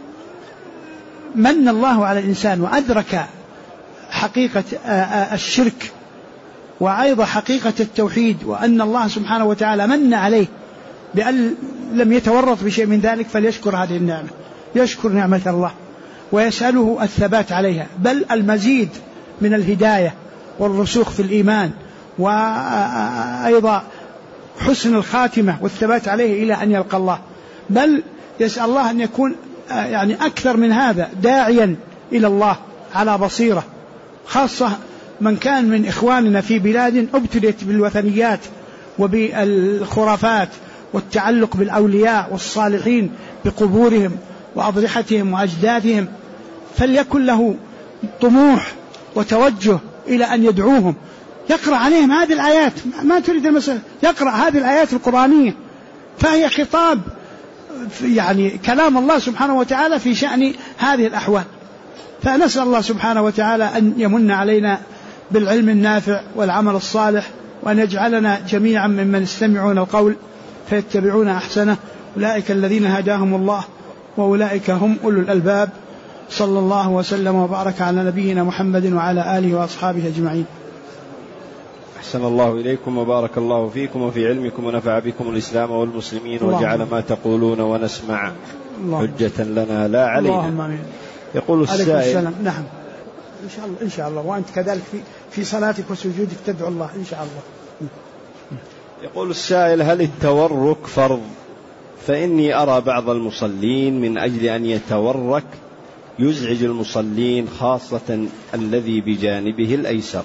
[SPEAKER 1] من الله على الإنسان وأدرك حقيقة الشرك وأيضا حقيقة التوحيد وأن الله سبحانه وتعالى من عليه بأن لم يتورط بشيء من ذلك، فليشكر هذه النعمة، يشكر نعمة الله ويسأله الثبات عليها، بل المزيد من الهداية والرسوخ في الإيمان، وأيضا حسن الخاتمة والثبات عليه إلى أن يلقى الله. بل يسأل الله أن يكون يعني أكثر من هذا داعيا إلى الله على بصيرة، خاصة من كان من إخواننا في بلاد ابتليت بالوثنيات وبالخرافات والتعلق بالأولياء والصالحين بقبورهم وأضرحتهم وأجدادهم، فليكن له طموح وتوجه إلى أن يدعوهم، يقرأ عليهم هذه الآيات، ما تريد المسألة، يقرأ هذه الآيات القرآنية، فهي خطاب يعني كلام الله سبحانه وتعالى في شأن هذه الأحوال. فنسأل الله سبحانه وتعالى أن يمن علينا بالعلم النافع والعمل الصالح، وأن يجعلنا جميعا ممن يستمعون القول فيتبعون أحسنه، أولئك الذين هداهم الله وأولئك هم أولو الألباب. صلى الله وسلم وبارك على نبينا محمد وعلى آله وأصحابه أجمعين.
[SPEAKER 2] أحسن الله إليكم وبارك الله فيكم وفي علمكم ونفع بكم الإسلام والمسلمين، وجعل ما تقولون ونسمع حجة لنا لا علينا.
[SPEAKER 1] اللهم آمين.
[SPEAKER 2] يقول السائل.
[SPEAKER 1] نعم إن شاء الله وأنت كذلك في صلاتك وسجودك تدعو الله إن شاء الله.
[SPEAKER 2] يقول السائل: هل التورك فرض؟ فإني أرى بعض المصلين من أجل أن يتورك يزعج المصلين، خاصة الذي بجانبه الأيسر.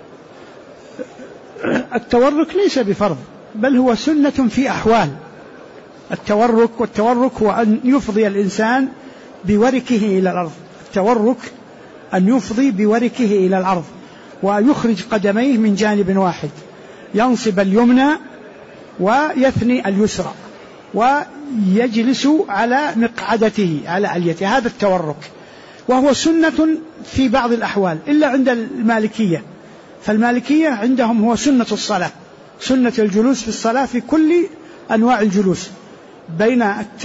[SPEAKER 1] التورك ليس بفرض، بل هو سنة في أحوال. والتورك هو أن يفضي الإنسان بوركه إلى الأرض. التورك أن يفضي بوركه إلى الأرض ويخرج قدميه من جانب واحد، ينصب اليمنى ويثني اليسرى ويجلس على مقعدته على عليته. هذا التورك، وهو سنة في بعض الأحوال إلا عند المالكية. فالمالكية عندهم هو سنة الصلاة، سنة الجلوس في الصلاة في كل أنواع الجلوس بين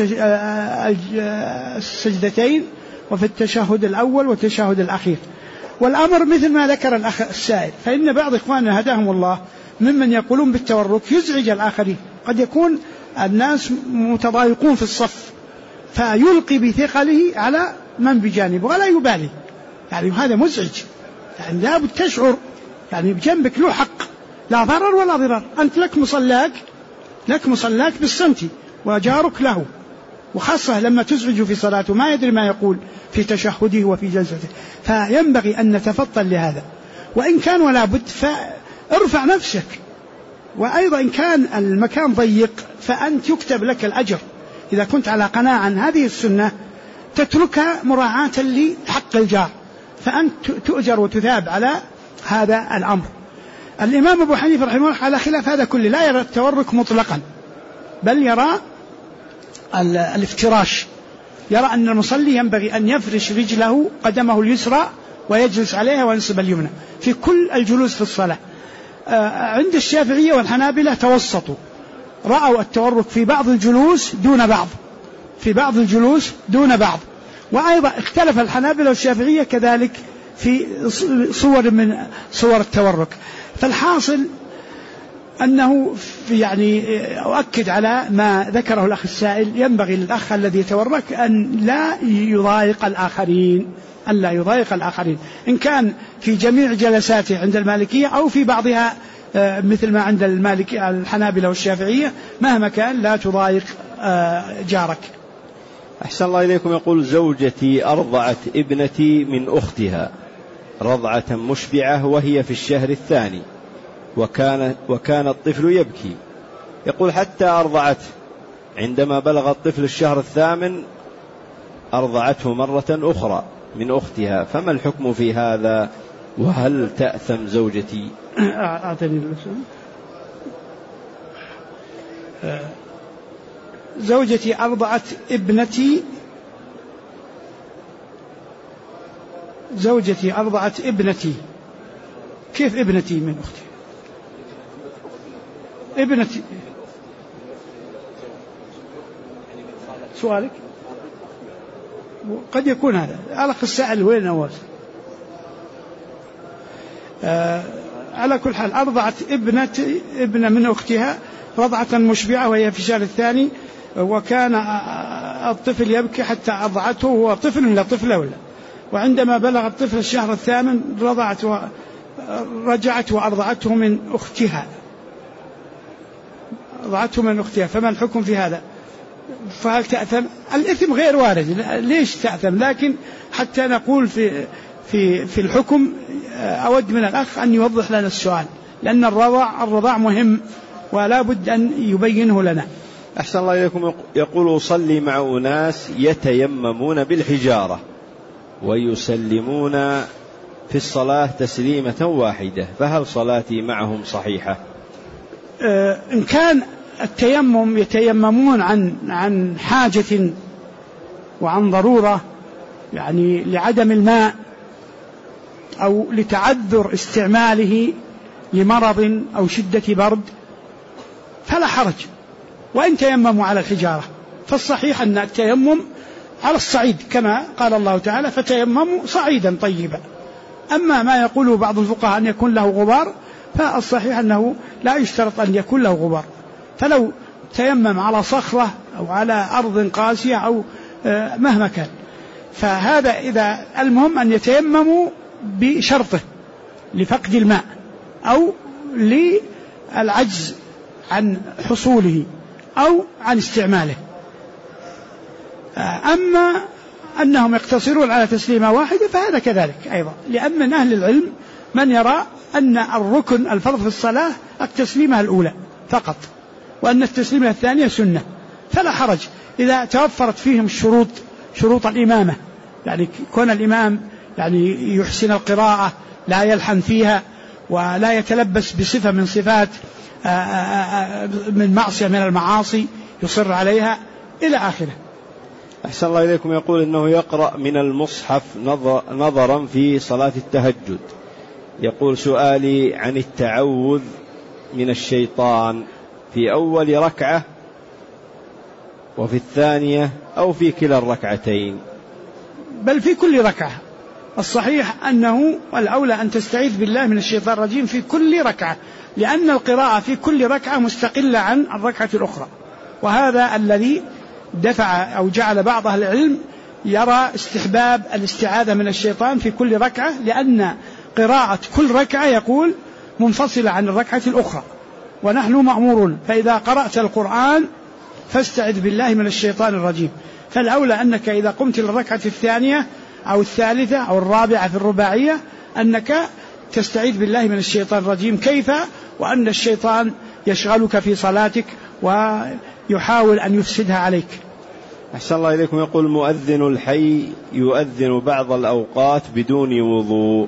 [SPEAKER 1] السجدتين وفي التشهد الأول والتشهد الأخير. والأمر مثل ما ذكر الأخ السائل، فإن بعض إخواننا هداهم الله ممن يقولون بالتورك يزعج الآخرين. قد يكون الناس متضايقون في الصف فيلقي بثقله على من بجانبه ولا يبالي، يعني هذا مزعج. يعني لابد تشعر يعني بجنبك له حق، لا ضرر ولا ضرر. أنت لك مصلاك بالصمت وجارك له، وخاصة لما تزعج في صلاته ما يدري ما يقول في تشهده وفي جلسته، فينبغي أن نتفطن لهذا. وإن كان ولا بد فارفع نفسك. وأيضا إن كان المكان ضيق فأنت يكتب لك الأجر إذا كنت على قناعة عن هذه السنة تتركها مراعاة لحق الجار، فأنت تؤجر وتثاب على هذا الأمر. الإمام أبو حنيفة رحمه الله على خلاف هذا كله، لا يرى التورك مطلقا، بل يرى الافتراش، يرى أن المصلي ينبغي أن يفرش رجله قدمه اليسرى ويجلس عليها وينصب اليمنى في كل الجلوس في الصلاة. عند الشافعية والحنابلة توسطوا، رأوا التورك في بعض الجلوس دون بعض، وأيضا اختلف الحنابلة والشافعية كذلك في صور من صور التورك. فالحاصل أنه يعني أؤكد على ما ذكره الأخ السائل، ينبغي للأخ الذي يتورك أن لا يضايق الآخرين، ألا يضايق الآخرين، إن كان في جميع جلساته عند المالكية أو في بعضها مثل ما عند المالكية الحنابلة والشافعية، مهما كان لا تضايق جارك.
[SPEAKER 2] أحسن الله إليكم. يقول: زوجتي أرضعت ابنتي من أختها رضعة مشبعة وهي في الشهر الثاني، وكان الطفل يبكي. يقول: حتى أرضعته، عندما بلغ الطفل الشهر الثامن أرضعته مرة أخرى من أختها، فما الحكم في هذا؟ وهل تأثم زوجتي؟
[SPEAKER 1] زوجتي أرضعت ابنتي، زوجتي أرضعت ابنتي. كيف ابنتي من أختي؟ ابنتي، سؤالك قد يكون هذا على السائل وين أول. على كل حال أرضعت ابنة من أختها رضعة مشبعة وهي في الشهر الثاني، وكان الطفل يبكي حتى أرضعته، هو طفل لا طفل ولا، وعندما بلغ الطفل الشهر الثامن رجعت وأرضعته من أختها، أرضعته من أختها، فما الحكم في هذا؟ فهل تأثم؟ الإثم غير وارد، ليش تأثم؟ لكن حتى نقول في الحكم أود من الأخ أن يوضح لنا السؤال، لأن الرضاع مهم ولا بد أن يبينه لنا.
[SPEAKER 2] أحسن الله إليكم. يقول: أصلي مع أناس يتيممون بالحجارة ويسلمون في الصلاة تسليمة واحدة، فهل صلاتي معهم صحيحة؟
[SPEAKER 1] إن كان التيمم يتيممون عن حاجة وعن ضرورة، يعني لعدم الماء أو لتعذر استعماله لمرض أو شدة برد، فلا حرج، وإن تيمموا على الحجارة، فالصحيح أن التيمم على الصعيد كما قال الله تعالى: فتيمموا صعيدا طيبا. أما ما يقوله بعض الفقهاء أن يكون له غبار، فالصحيح أنه لا يشترط أن يكون له غبار، فلو تيمم على صخرة أو على أرض قاسية أو مهما كان، فهذا إذا المهم أن يتيمموا بشرطه لفقد الماء أو للعجز عن حصوله أو عن استعماله. أما أنهم يقتصرون على تسليمة واحدة فهذا كذلك أيضا، لأن من أهل العلم من يرى أن الركن الفرض في الصلاة التسليمة الأولى فقط، وأن التسليمة الثانية سنة، فلا حرج إذا توفرت فيهم شروط الإمامة، يعني كون الإمام يعني يحسن القراءة، لا يلحن فيها، ولا يتلبس بصفة من صفات من معصية من المعاصي يصر عليها إلى آخره.
[SPEAKER 2] أحسن الله إليكم. يقول إنه يقرأ من المصحف نظرا في صلاة التهجد. يقول: سؤالي عن التعوذ من الشيطان في أول ركعة وفي الثانية أو في كلا الركعتين؟
[SPEAKER 1] بل في كل ركعة. الصحيح أنه الأولى أن تستعيذ بالله من الشيطان الرجيم في كل ركعة، لأن القراءة في كل ركعة مستقلة عن الركعة الأخرى، وهذا الذي دفع أو جعل بعض أهل العلم يرى استحباب الاستعاذة من الشيطان في كل ركعة، لأن قراءة كل ركعة يقول منفصلة عن الركعة الأخرى، ونحن مأمورون فإذا قرأت القرآن فاستعذ بالله من الشيطان الرجيم. فالأولى أنك إذا قمت للركعة الثانية أو الثالثة أو الرابعة في الرباعية أنك تستعيذ بالله من الشيطان الرجيم، كيف وأن الشيطان يشغلك في صلاتك ويحاول أن يفسدها عليك.
[SPEAKER 2] أحسن الله إليكم. يقول: مؤذن الحي يؤذن بعض الأوقات بدون وضوء.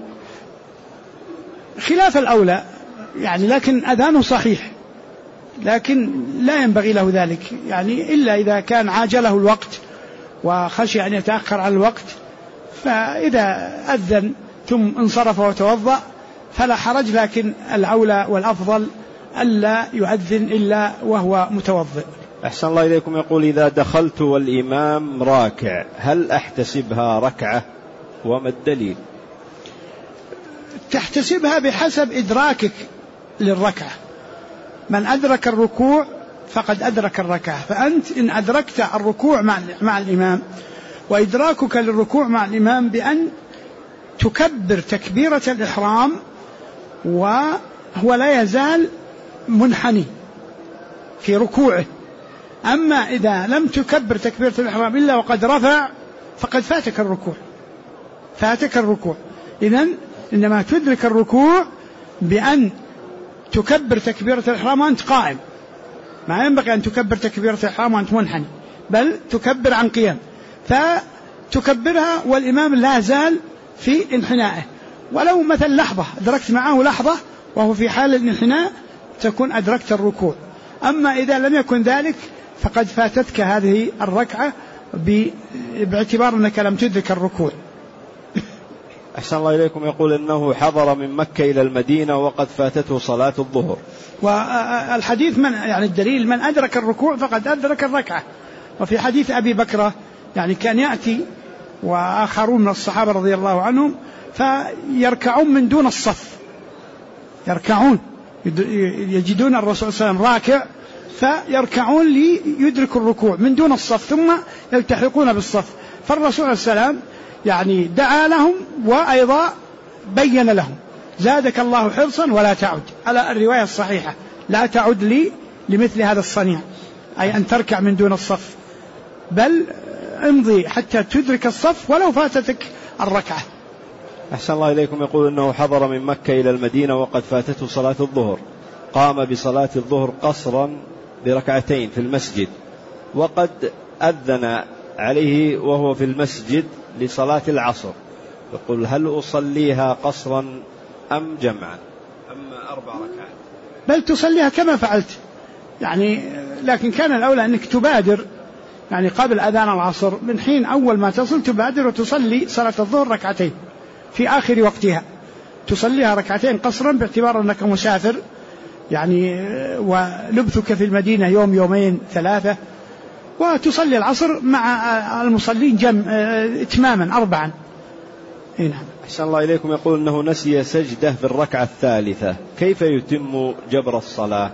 [SPEAKER 1] خلاف الأولى يعني، لكن أذانه صحيح، لكن لا ينبغي له ذلك، يعني إلا إذا كان عاجله الوقت وخشي أن يتأخر عن الوقت، فإذا أذن ثم انصرف وتوضأ فلا حرج، لكن الأولى والأفضل ألا يؤذن إلا وهو متوضئ.
[SPEAKER 2] أحسن الله إليكم. يقول: إذا دخلت والإمام راكع هل أحتسبها ركعة وما الدليل؟
[SPEAKER 1] تحتسبها بحسب إدراكك للركعة، من أدرك الركوع فقد أدرك الركعة، فأنت إن أدركت الركوع مع الإمام، وإدراكك للركوع مع الإمام بأن تكبر تكبيرة الإحرام وهو لا يزال منحني في ركوعه. أما إذا لم تكبر تكبيرة الإحرام إلا وقد رفع فقد فاتك الركوع. إذن إنما تدرك الركوع بأن تكبر تكبيرة الإحرام وأنت قائم، ما ينبغي أن تكبر تكبيرة الإحرام وأنت منحني، بل تكبر عن قيام، فتكبرها والإمام لا زال في انحنائه، ولو مثل لحظة أدركت معه لحظة وهو في حال الانحناء تكون أدركت الركوع. أما إذا لم يكن ذلك فقد فاتتك هذه الركعة باعتبار أنك لم تدرك الركوع.
[SPEAKER 2] أحسن الله إليكم. يقول إنه حضر من مكة إلى المدينة وقد فاتته صلاة الظهر.
[SPEAKER 1] والحديث يعني الدليل من أدرك الركوع فقد أدرك الركعة. وفي حديث أبي بكرة يعني كان يأتي وآخرون من الصحابة رضي الله عنهم فيركعون من دون الصف، يركعون يجدون الرسول صلى الله عليه وسلم راكع فيركعون ليدركوا الركوع من دون الصف ثم يلتحقون بالصف. فالرسول عليه السلام يعني دعا لهم وأيضا بين لهم زادك الله حرصا ولا تعد، على الرواية الصحيحة لا تعد لمثل هذا الصنيع، أي أن تركع من دون الصف، بل امضي حتى تدرك الصف ولو فاتتك الركعة.
[SPEAKER 2] أحسن الله إليكم. يقول إنه حضر من مكة إلى المدينة وقد فاتته صلاة الظهر، قام بصلاة الظهر قصرا بركعتين في المسجد، وقد أذن عليه وهو في المسجد لصلاة العصر، يقول هل أصليها قصرا أم جمعا أم 4 ركعات؟
[SPEAKER 1] بل تصليها كما فعلت يعني، لكن كان الأولى أنك تبادر يعني قبل أذان العصر من حين أول ما تصل تبادر وتصلي صلاة الظهر ركعتين في آخر وقتها، تصليها ركعتين قصرا باعتبار أنك مسافر يعني ولبثك في المدينة يوم يومين 3، وتصلي العصر مع المصلين إتماما 4. نعم.
[SPEAKER 2] أحسن الله إليكم. يقول أنه نسي سجدة في الركعة الثالثة، كيف يتم جبر الصلاة؟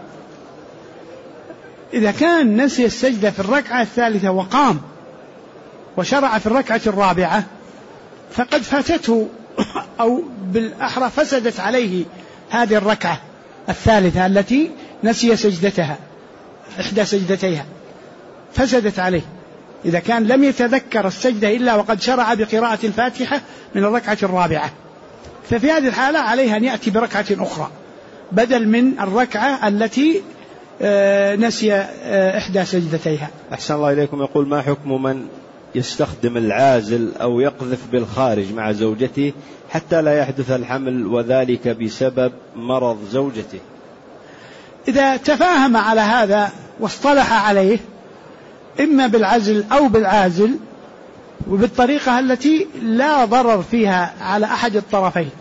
[SPEAKER 1] إذا كان نسي السجدة في الركعة الثالثة وقام وشرع في الركعة الرابعة فقد فاتته أو بالأحرى فسدت عليه هذه الركعة الثالثة التي نسي سجدتها، إحدى سجدتيها فسدت عليه، إذا كان لم يتذكر السجدة إلا وقد شرع بقراءة الفاتحة من الركعة الرابعة، ففي هذه الحالة عليه أن يأتي بركعة أخرى بدل من الركعة التي نسي إحدى سجدتيها.
[SPEAKER 2] أحسن الله إليكم. يقول ما حكم من يستخدم العازل أو يقذف بالخارج مع زوجته حتى لا يحدث الحمل وذلك بسبب مرض زوجته؟
[SPEAKER 1] إذا تفاهم على هذا واصطلح عليه إما بالعزل أو بالعازل وبالطريقة التي لا ضرر فيها على أحد الطرفين،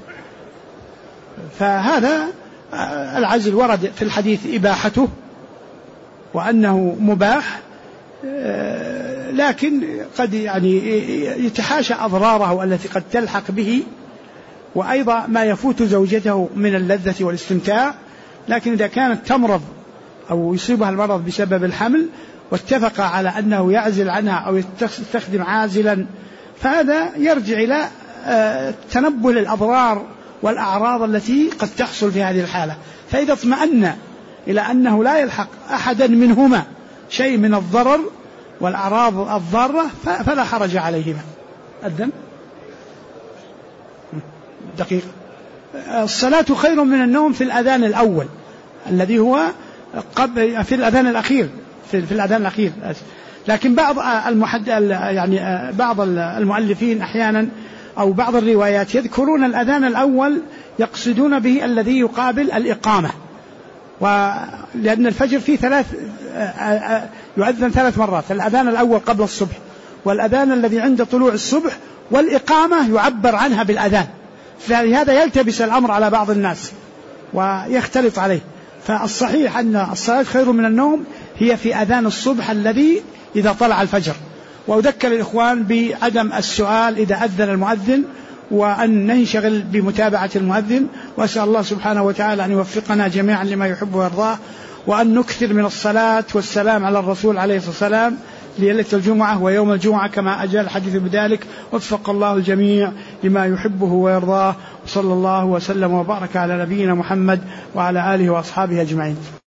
[SPEAKER 1] فهذا العزل ورد في الحديث إباحته وأنه مباح، لكن قد يعني يتحاشى أضراره التي قد تلحق به وأيضا ما يفوت زوجته من اللذة والاستمتاع. لكن إذا كانت تمرض أو يصيبها المرض بسبب الحمل واتفق على أنه يعزل عنها أو يستخدم عازلا فهذا يرجع إلى تنبه الأضرار والأعراض التي قد تحصل في هذه الحالة، فإذا اطمأن إلى أنه لا يلحق أحدا منهما شيء من الضرر والأعراض الضارة فلا حرج عليهما. أذن دقيقة. الصلاة خير من النوم في الأذان الأول الذي هو قبل في الأذان الأخير في الأذان الأخير، لكن بعض المؤلفين أحيانا أو بعض الروايات يذكرون الأذان الأول يقصدون به الذي يقابل الإقامة، ولأن الفجر فيه يؤذن 3 مرات، الأذان الأول قبل الصبح والأذان الذي عند طلوع الصبح والإقامة يعبر عنها بالأذان، فلهذا يلتبس الأمر على بعض الناس ويختلط عليه. فالصحيح أن الصلاة خير من النوم هي في أذان الصبح الذي إذا طلع الفجر. وأذكر الإخوان بعدم السؤال إذا أذن المؤذن وأن ننشغل بمتابعة المؤذن، وأسأل الله سبحانه وتعالى أن يوفقنا جميعا لما يحب ويرضاه، وأن نكثر من الصلاة والسلام على الرسول عليه الصلاة والسلام ليلة الجمعة ويوم الجمعة كما أجل الحديث بذلك. وفق الله الجميع لما يحبه ويرضاه، وصلى الله وسلم وبارك على نبينا محمد وعلى آله وأصحابه أجمعين.